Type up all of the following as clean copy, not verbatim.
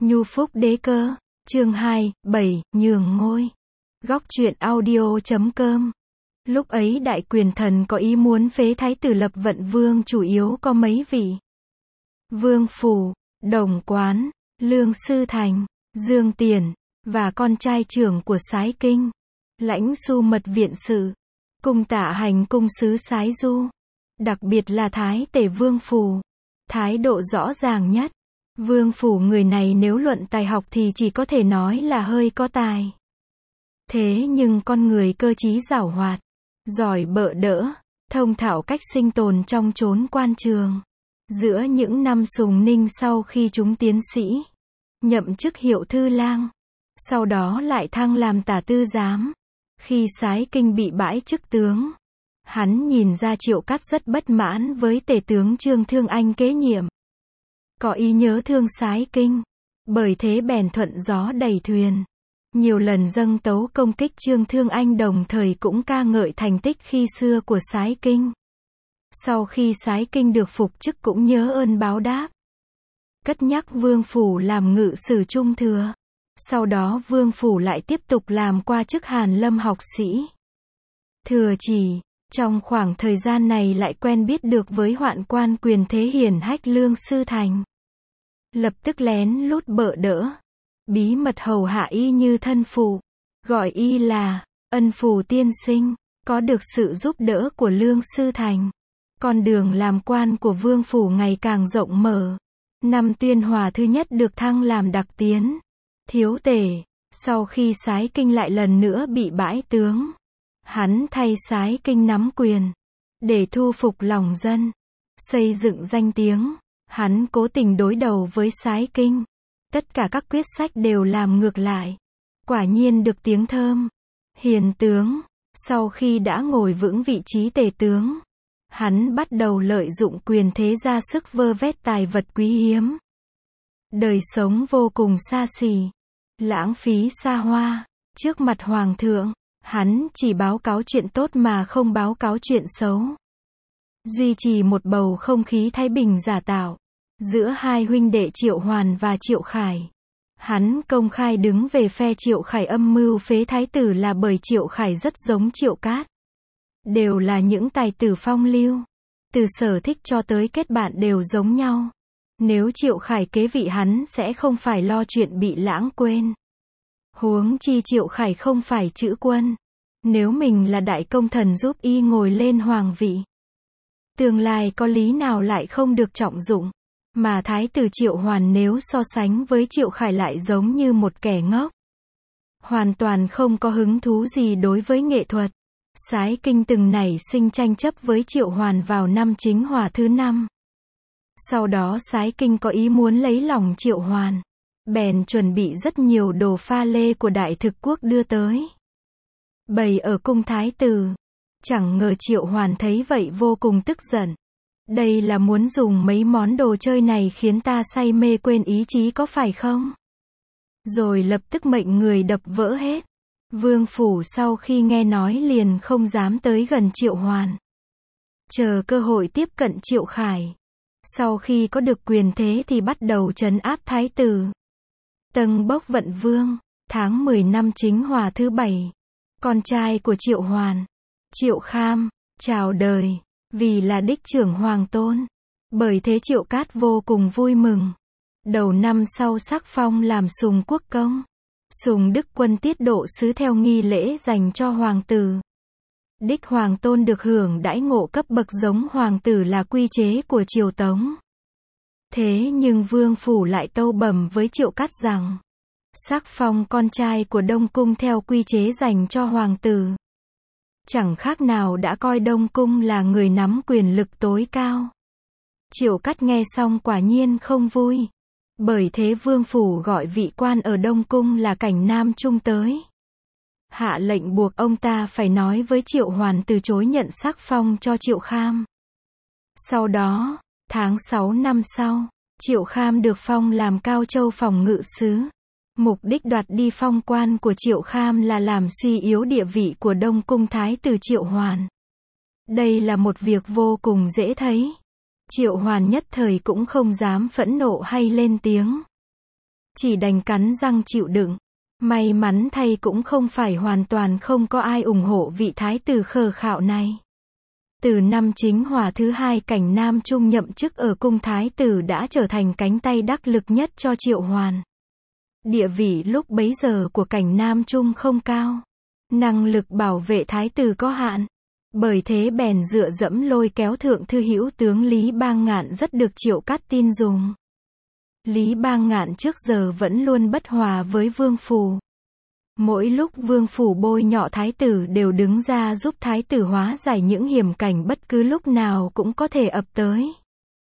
Nhu Phúc Đế Cơ, chương 2, 7, nhường ngôi. Góc truyện audio.com. Lúc ấy đại quyền thần có ý muốn phế thái tử lập vận vương, chủ yếu có mấy vị: Vương Phủ, Đồng Quán, Lương Sư Thành, Dương Tiền, và con trai trưởng của Sái Kinh, Lãnh Xu Mật Viện Sự, cùng Tạ Hành cung sứ Sái Du. Đặc biệt là Thái Tể Vương Phủ, thái độ rõ ràng nhất. Vương Phủ người này nếu luận tài học thì chỉ có thể nói là hơi có tài. Thế nhưng con người cơ trí giảo hoạt, giỏi bợ đỡ, thông thạo cách sinh tồn trong chốn quan trường. Giữa những năm Sùng Ninh sau khi chúng tiến sĩ, nhậm chức hiệu thư lang, sau đó lại thăng làm tả tư giám. Khi Sái Kinh bị bãi chức tướng, hắn nhìn ra Triệu Cát rất bất mãn với tể tướng Trương Thương Anh kế nhiệm, có ý nhớ thương Sái Kinh, bởi thế bèn thuận gió đẩy thuyền, nhiều lần dâng tấu công kích Trương Thương Anh, đồng thời cũng ca ngợi thành tích khi xưa của Sái Kinh. Sau khi Sái Kinh được phục chức cũng nhớ ơn báo đáp, cất nhắc Vương Phủ làm ngự sử trung thừa. Sau đó Vương Phủ lại tiếp tục làm qua chức Hàn Lâm học sĩ. Thừa chỉ, trong khoảng thời gian này lại quen biết được với hoạn quan quyền thế hiển hách Lương Sư Thành. Lập tức lén lút bợ đỡ, bí mật hầu hạ y như thân phụ, gọi y là Ân Phù tiên sinh. Có được sự giúp đỡ của Lương Sư Thành, con đường làm quan của Vương Phủ ngày càng rộng mở. Năm Tuyên Hòa thứ nhất được thăng làm đặc tiến, thiếu tể. Sau khi Sái Kinh lại lần nữa bị bãi tướng, hắn thay Sái Kinh nắm quyền, để thu phục lòng dân, xây dựng danh tiếng. Hắn cố tình đối đầu với Sái Kinh, tất cả các quyết sách đều làm ngược lại, quả nhiên được tiếng thơm. Hiền tướng, sau khi đã ngồi vững vị trí tể tướng, hắn bắt đầu lợi dụng quyền thế ra sức vơ vét tài vật quý hiếm. Đời sống vô cùng xa xỉ, lãng phí xa hoa. Trước mặt hoàng thượng, hắn chỉ báo cáo chuyện tốt mà không báo cáo chuyện xấu. Duy trì một bầu không khí thái bình giả tạo giữa hai huynh đệ Triệu Hoàn và Triệu Khải. Hắn công khai đứng về phe Triệu Khải, âm mưu phế thái tử là bởi Triệu Khải rất giống Triệu Cát. Đều là những tài tử phong lưu, từ sở thích cho tới kết bạn đều giống nhau. Nếu Triệu Khải kế vị hắn sẽ không phải lo chuyện bị lãng quên. Huống chi Triệu Khải không phải chữ quân. Nếu mình là đại công thần giúp y ngồi lên hoàng vị, tương lai có lý nào lại không được trọng dụng. Mà thái tử Triệu Hoàn nếu so sánh với Triệu Khải lại giống như một kẻ ngốc, hoàn toàn không có hứng thú gì đối với nghệ thuật. Sái Kinh từng nảy sinh tranh chấp với Triệu Hoàn vào năm Chính Hòa thứ 5. Sau đó Sái Kinh có ý muốn lấy lòng Triệu Hoàn, bèn chuẩn bị rất nhiều đồ pha lê của Đại Thực Quốc đưa tới, bày ở cung thái tử. Chẳng ngờ Triệu Hoàn thấy vậy vô cùng tức giận. Đây là muốn dùng mấy món đồ chơi này khiến ta say mê quên ý chí có phải không? Rồi lập tức mệnh người đập vỡ hết. Vương Phủ sau khi nghe nói liền không dám tới gần Triệu Hoàn, chờ cơ hội tiếp cận Triệu Khải. Sau khi có được quyền thế thì bắt đầu trấn áp thái tử. Tâng Bốc Vận Vương, tháng 10 năm Chính Hòa thứ 7, con trai của Triệu Hoàn, Triệu Kham, chào đời, vì là đích trưởng hoàng tôn. Bởi thế Triệu Cát vô cùng vui mừng. Đầu năm sau sắc phong làm Sùng Quốc công, Sùng Đức Quân tiết độ sứ theo nghi lễ dành cho hoàng tử. Đích hoàng tôn được hưởng đãi ngộ cấp bậc giống hoàng tử là quy chế của Triều Tống. Thế nhưng Vương Phủ lại tâu bẩm với Triệu Cát rằng, sắc phong con trai của Đông Cung theo quy chế dành cho hoàng tử, chẳng khác nào đã coi Đông Cung là người nắm quyền lực tối cao. Triệu Cát nghe xong quả nhiên không vui. Bởi thế Vương Phủ gọi vị quan ở Đông Cung là Cảnh Nam Trung tới, hạ lệnh buộc ông ta phải nói với Triệu Hoàn từ chối nhận sắc phong cho Triệu Kham. Sau đó, tháng 6 năm sau, Triệu Kham được phong làm Cao Châu phòng ngự sứ. Mục đích đoạt đi phong quan của Triệu Kham là làm suy yếu địa vị của Đông Cung thái tử Triệu Hoàn. Đây là một việc vô cùng dễ thấy. Triệu Hoàn nhất thời cũng không dám phẫn nộ hay lên tiếng. chỉ đành cắn răng chịu đựng. May mắn thay cũng không phải hoàn toàn không có ai ủng hộ vị thái tử khờ khạo này. Từ năm Chính Hòa thứ hai, Cảnh Nam Trung nhậm chức ở cung thái tử đã trở thành cánh tay đắc lực nhất cho Triệu Hoàn. Địa vị lúc bấy giờ của Cảnh Nam Trung không cao, năng lực bảo vệ thái tử có hạn, bởi thế bèn dựa dẫm lôi kéo thượng thư hữu tướng Lý Bang Ngạn rất được Triệu Cát tin dùng. Lý Bang Ngạn trước giờ vẫn luôn bất hòa với Vương Phủ. Mỗi lúc Vương Phủ bôi nhọ thái tử đều đứng ra giúp thái tử hóa giải những hiểm cảnh bất cứ lúc nào cũng có thể ập tới.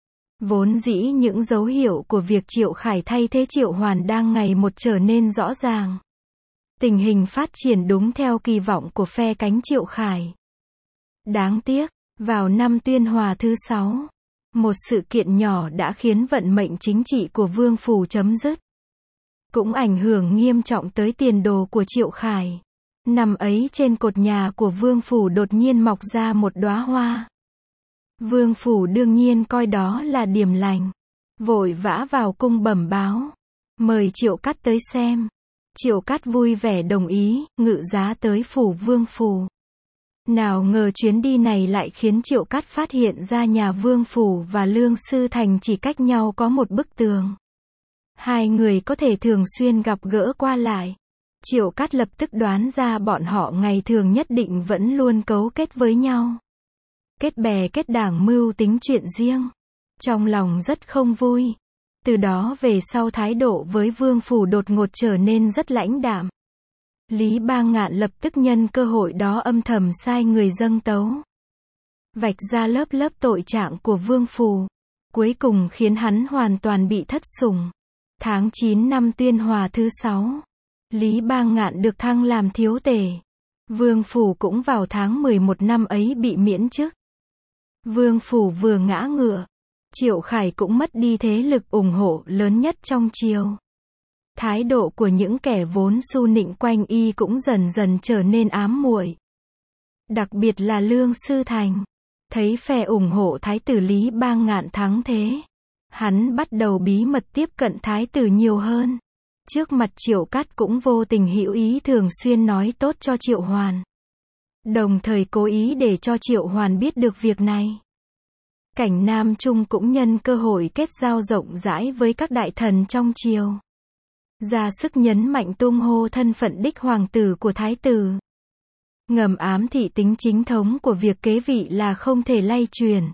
Vốn dĩ những dấu hiệu của việc Triệu Khải thay thế Triệu Hoàn đang ngày một trở nên rõ ràng. Tình hình phát triển đúng theo kỳ vọng của phe cánh Triệu Khải. Đáng tiếc, vào năm Tuyên Hòa thứ 6, một sự kiện nhỏ đã khiến vận mệnh chính trị của Vương Phủ chấm dứt. Cũng ảnh hưởng nghiêm trọng tới tiền đồ của Triệu Khải. Năm ấy trên cột nhà của Vương Phủ đột nhiên mọc ra một đóa hoa. Vương Phủ đương nhiên coi đó là điểm lành. Vội vã vào cung bẩm báo. Mời Triệu Cát tới xem. Triệu Cát vui vẻ đồng ý, ngự giá tới phủ Vương Phủ. Nào ngờ chuyến đi này lại khiến Triệu Cát phát hiện ra nhà Vương Phủ và Lương Sư Thành chỉ cách nhau có một bức tường. Hai người có thể thường xuyên gặp gỡ qua lại. Triệu Cát lập tức đoán ra bọn họ ngày thường nhất định vẫn luôn cấu kết với nhau. Kết bè kết đảng mưu tính chuyện riêng. Trong lòng rất không vui. Từ đó về sau thái độ với Vương Phủ đột ngột trở nên rất lãnh đạm. Lý Bang Ngạn lập tức nhân cơ hội đó âm thầm sai người dâng tấu. Vạch ra lớp lớp tội trạng của Vương Phủ. Cuối cùng khiến hắn hoàn toàn bị thất sủng. Tháng 9 năm Tuyên Hòa thứ 6, Lý Bang Ngạn được thăng làm thiếu tể. Vương Phủ cũng vào tháng 11 năm ấy bị miễn chức. Vương Phủ vừa ngã ngựa, Triệu Khải cũng mất đi thế lực ủng hộ lớn nhất trong triều. Thái độ của những kẻ vốn su nịnh quanh y cũng dần dần trở nên ám muội. Đặc biệt là Lương Sư Thành, thấy phe ủng hộ thái tử Lý Bang Ngạn thắng thế, hắn bắt đầu bí mật tiếp cận thái tử nhiều hơn. Trước mặt Triệu Cát cũng vô tình hữu ý thường xuyên nói tốt cho Triệu Hoàn. Đồng thời cố ý để cho Triệu Hoàn biết được việc này. Cảnh Nam Trung cũng nhân cơ hội kết giao rộng rãi với các đại thần trong triều. Ra sức nhấn mạnh tung hô thân phận đích hoàng tử của thái tử. Ngầm ám thị tính chính thống của việc kế vị là không thể lay truyền.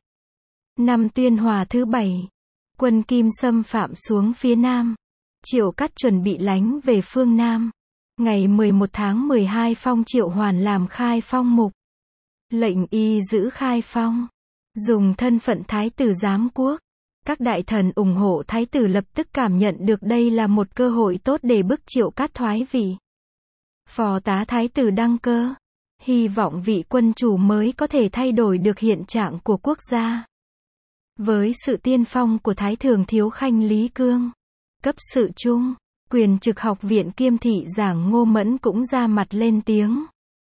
Năm Tuyên Hòa thứ 7, quân Kim xâm phạm xuống phía Nam. Triệu Cát chuẩn bị lánh về phương Nam. Ngày 11 tháng 12 phong Triệu Hoàn làm khai phong mục. Lệnh y giữ khai phong. Dùng thân phận thái tử giám quốc. Các đại thần ủng hộ thái tử lập tức cảm nhận được đây là một cơ hội tốt để bức Triệu Cát thoái vị. Phò tá thái tử đăng cơ. Hy vọng vị quân chủ mới có thể thay đổi được hiện trạng của quốc gia. Với sự tiên phong của Thái Thường Thiếu Khanh Lý Cương, cấp sự trung, quyền trực học viện kiêm thị giảng Ngô Mẫn cũng ra mặt lên tiếng.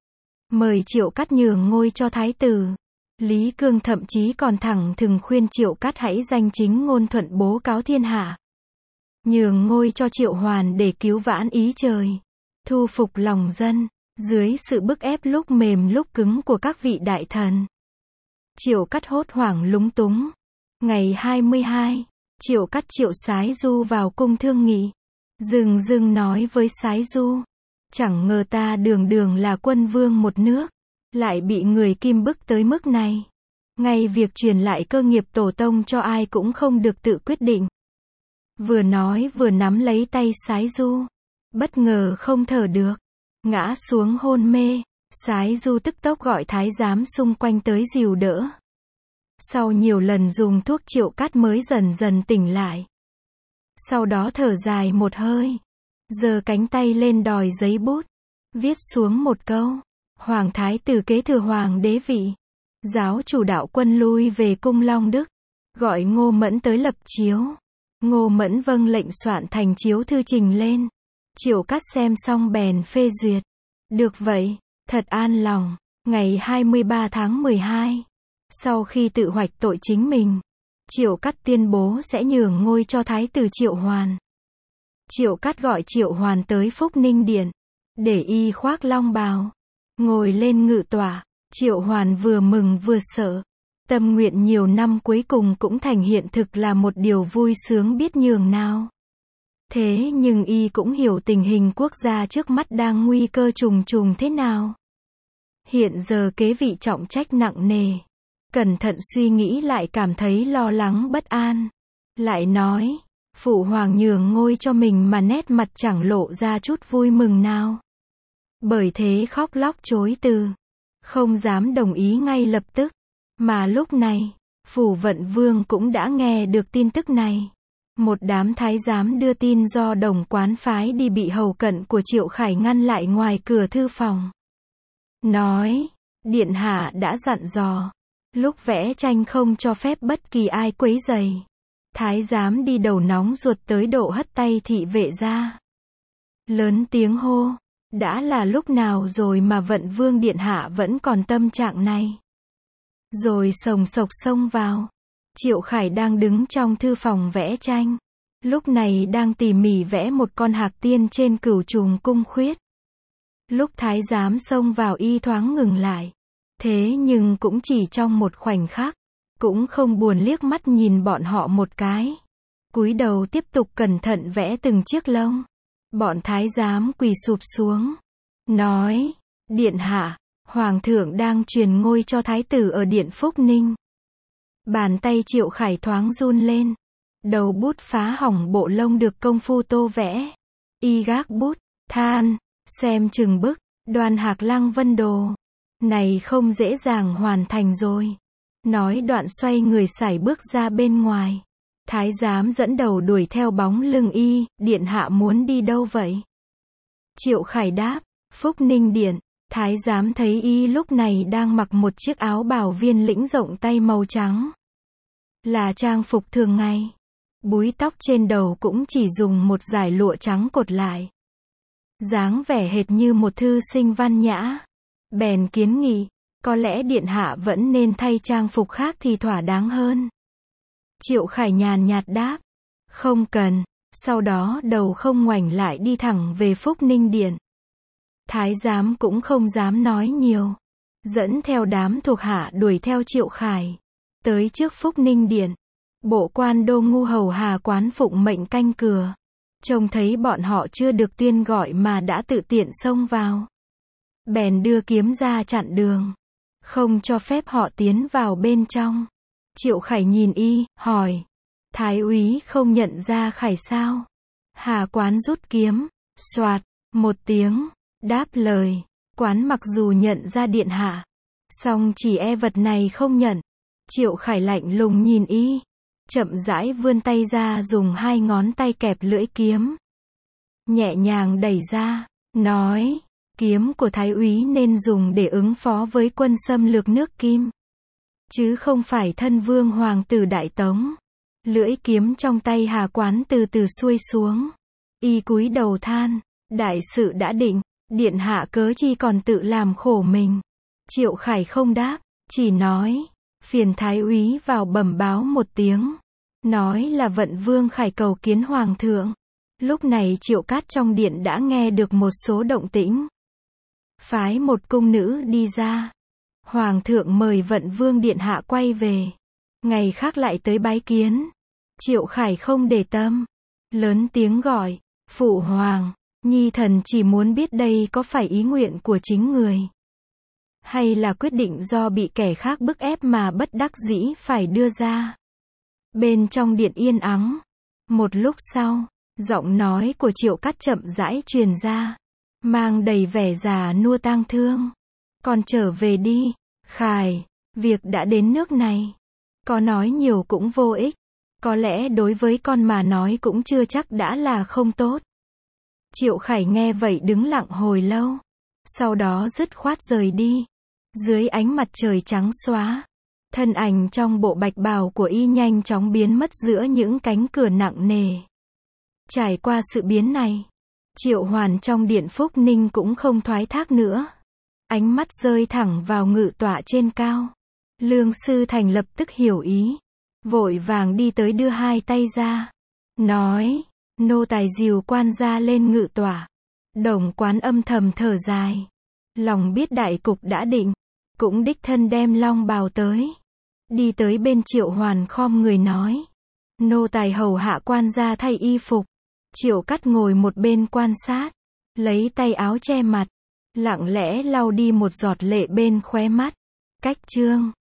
Mời Triệu Cát nhường ngôi cho thái tử. Lý Cương thậm chí còn thẳng thừng khuyên Triệu Cát hãy danh chính ngôn thuận bố cáo thiên hạ. Nhường ngôi cho Triệu Hoàn để cứu vãn ý trời. Thu phục lòng dân, dưới sự bức ép lúc mềm lúc cứng của các vị đại thần. Triệu Cát hốt hoảng lúng túng. Ngày 22, Triệu Cát triệu Sái Du vào cung thương nghị. Dừng dừng nói với Sái Du. Chẳng ngờ ta đường đường là quân vương một nước, lại bị người Kim bức tới mức này. Ngay việc truyền lại cơ nghiệp tổ tông cho ai cũng không được tự quyết định. Vừa nói vừa nắm lấy tay Sái Du. Bất ngờ không thở được. Ngã xuống hôn mê. Sái Du tức tốc gọi thái giám xung quanh tới dìu đỡ. Sau nhiều lần dùng thuốc Triệu Cát mới dần dần tỉnh lại. Sau đó thở dài một hơi. Giơ cánh tay lên đòi giấy bút. Viết xuống một câu. Hoàng thái tử kế thừa hoàng đế vị. Giáo chủ đạo quân lui về cung Long Đức. Gọi Ngô Mẫn tới lập chiếu. Ngô Mẫn vâng lệnh soạn thành chiếu thư trình lên. Triệu Cát xem xong bèn phê duyệt. Được vậy, thật an lòng. Ngày 23 tháng 12. Sau khi tự hoạch tội chính mình, Triệu Cát tuyên bố sẽ nhường ngôi cho thái tử Triệu Hoàn. Triệu Cát gọi Triệu Hoàn tới Phúc Ninh Điện, để y khoác long bào, ngồi lên ngự tọa. Triệu Hoàn vừa mừng vừa sợ. Tâm nguyện nhiều năm cuối cùng cũng thành hiện thực là một điều vui sướng biết nhường nào. Thế nhưng y cũng hiểu tình hình quốc gia trước mắt đang nguy cơ trùng trùng thế nào. Hiện giờ kế vị trọng trách nặng nề. Cẩn thận suy nghĩ lại cảm thấy lo lắng bất an. Lại nói, phụ hoàng nhường ngôi cho mình mà nét mặt chẳng lộ ra chút vui mừng nào. Bởi thế khóc lóc chối từ, không dám đồng ý ngay lập tức. Mà lúc này, Phủ Vận Vương cũng đã nghe được tin tức này. Một đám thái giám đưa tin do Đồng Quán phái đi bị hầu cận của Triệu Khải ngăn lại ngoài cửa thư phòng. Nói, điện hạ đã dặn dò, lúc vẽ tranh không cho phép bất kỳ ai quấy rầy. Thái giám đi đầu nóng ruột tới độ hất tay thị vệ ra. Lớn tiếng hô, đã là lúc nào rồi mà Vận Vương điện hạ vẫn còn tâm trạng này. Rồi sồng sộc xông vào. Triệu Khải đang đứng trong thư phòng vẽ tranh. Lúc này đang tỉ mỉ vẽ một con hạc tiên trên cửu trùng cung khuyết. Lúc thái giám xông vào y thoáng ngừng lại. Thế nhưng cũng chỉ trong một khoảnh khắc. Cũng không buồn liếc mắt nhìn bọn họ một cái. Cúi đầu tiếp tục cẩn thận vẽ từng chiếc lông. Bọn thái giám quỳ sụp xuống. Nói, điện hạ, hoàng thượng đang truyền ngôi cho thái tử ở điện Phúc Ninh. Bàn tay Triệu Khải thoáng run lên. Đầu bút phá hỏng bộ lông được công phu tô vẽ. Y gác bút, than, xem chừng bức, Đoan Hạc Lăng Vân Đồ. Này không dễ dàng hoàn thành rồi. Nói đoạn xoay người sải bước ra bên ngoài. Thái giám dẫn đầu đuổi theo bóng lưng y, điện hạ muốn đi đâu vậy? Triệu Khải đáp, Phúc Ninh Điện. Thái giám thấy y lúc này đang mặc một chiếc áo bào viên lĩnh rộng tay màu trắng. Là trang phục thường ngày. Búi tóc trên đầu cũng chỉ dùng một dải lụa trắng cột lại. Dáng vẻ hệt như một thư sinh văn nhã. Bèn kiến nghị, có lẽ điện hạ vẫn nên thay trang phục khác thì thỏa đáng hơn. Triệu Khải nhàn nhạt đáp, không cần. Sau đó đầu không ngoảnh lại đi thẳng về Phúc Ninh Điện. Thái giám cũng không dám nói nhiều. Dẫn theo đám thuộc hạ đuổi theo Triệu Khải. Tới trước Phúc Ninh Điện. Bộ quan đô ngu hầu Hà Quán phụng mệnh canh cửa. Trông thấy bọn họ chưa được tuyên gọi mà đã tự tiện xông vào. Bèn đưa kiếm ra chặn đường. Không cho phép họ tiến vào bên trong. Triệu Khải nhìn y, hỏi. Thái úy không nhận ra Khải sao? Hà Quán rút kiếm. Soạt, một tiếng. Đáp lời. Quán mặc dù nhận ra điện hạ. Song chỉ e vật này không nhận. Triệu Khải lạnh lùng nhìn y. Chậm rãi vươn tay ra dùng hai ngón tay kẹp lưỡi kiếm. Nhẹ nhàng đẩy ra. Nói. Kiếm của thái úy nên dùng để ứng phó với quân xâm lược nước Kim. Chứ không phải thân vương hoàng tử Đại Tống. Lưỡi kiếm trong tay Hà Quán từ từ xuôi xuống. Y cúi đầu than. Đại sự đã định. Điện hạ cớ chi còn tự làm khổ mình. Triệu Khải không đáp. Chỉ nói. Phiền thái úy vào bẩm báo một tiếng. Nói là Vận Vương Khải cầu kiến hoàng thượng. Lúc này Triệu Cát trong điện đã nghe được một số động tĩnh. Phái một cung nữ đi ra. Hoàng thượng mời Vận Vương điện hạ quay về. Ngày khác lại tới bái kiến. Triệu Khải không để tâm. Lớn tiếng gọi. Phụ hoàng. Nhi thần chỉ muốn biết đây có phải ý nguyện của chính người. Hay là quyết định do bị kẻ khác bức ép mà bất đắc dĩ phải đưa ra. Bên trong điện yên ắng. Một lúc sau, giọng nói của Triệu Cát chậm rãi truyền ra. Mang đầy vẻ già nua tang thương. Con trở về đi, Khải. Việc đã đến nước này. Có nói nhiều cũng vô ích. Có lẽ đối với con mà nói cũng chưa chắc đã là không tốt. Triệu Khải nghe vậy đứng lặng hồi lâu. Sau đó dứt khoát rời đi. Dưới ánh mặt trời trắng xóa. Thân ảnh trong bộ bạch bào của y nhanh chóng biến mất giữa những cánh cửa nặng nề. Trải qua sự biến này. Triệu Hoàn trong điện Phúc Ninh cũng không thoái thác nữa. Ánh mắt rơi thẳng vào ngự tọa trên cao. Lương Sư Thành lập tức hiểu ý. Vội vàng đi tới đưa hai tay ra. Nói, Nô tài dìu quan gia lên ngự tòa. Đồng Quán âm thầm thở dài. Lòng biết đại cục đã định. Cũng đích thân đem long bào tới. Đi tới bên Triệu Hoàn khom người nói. Nô tài hầu hạ quan gia thay y phục. Triệu Cắt ngồi một bên quan sát. Lấy tay áo che mặt. Lặng lẽ lau đi một giọt lệ bên khóe mắt. Cách chương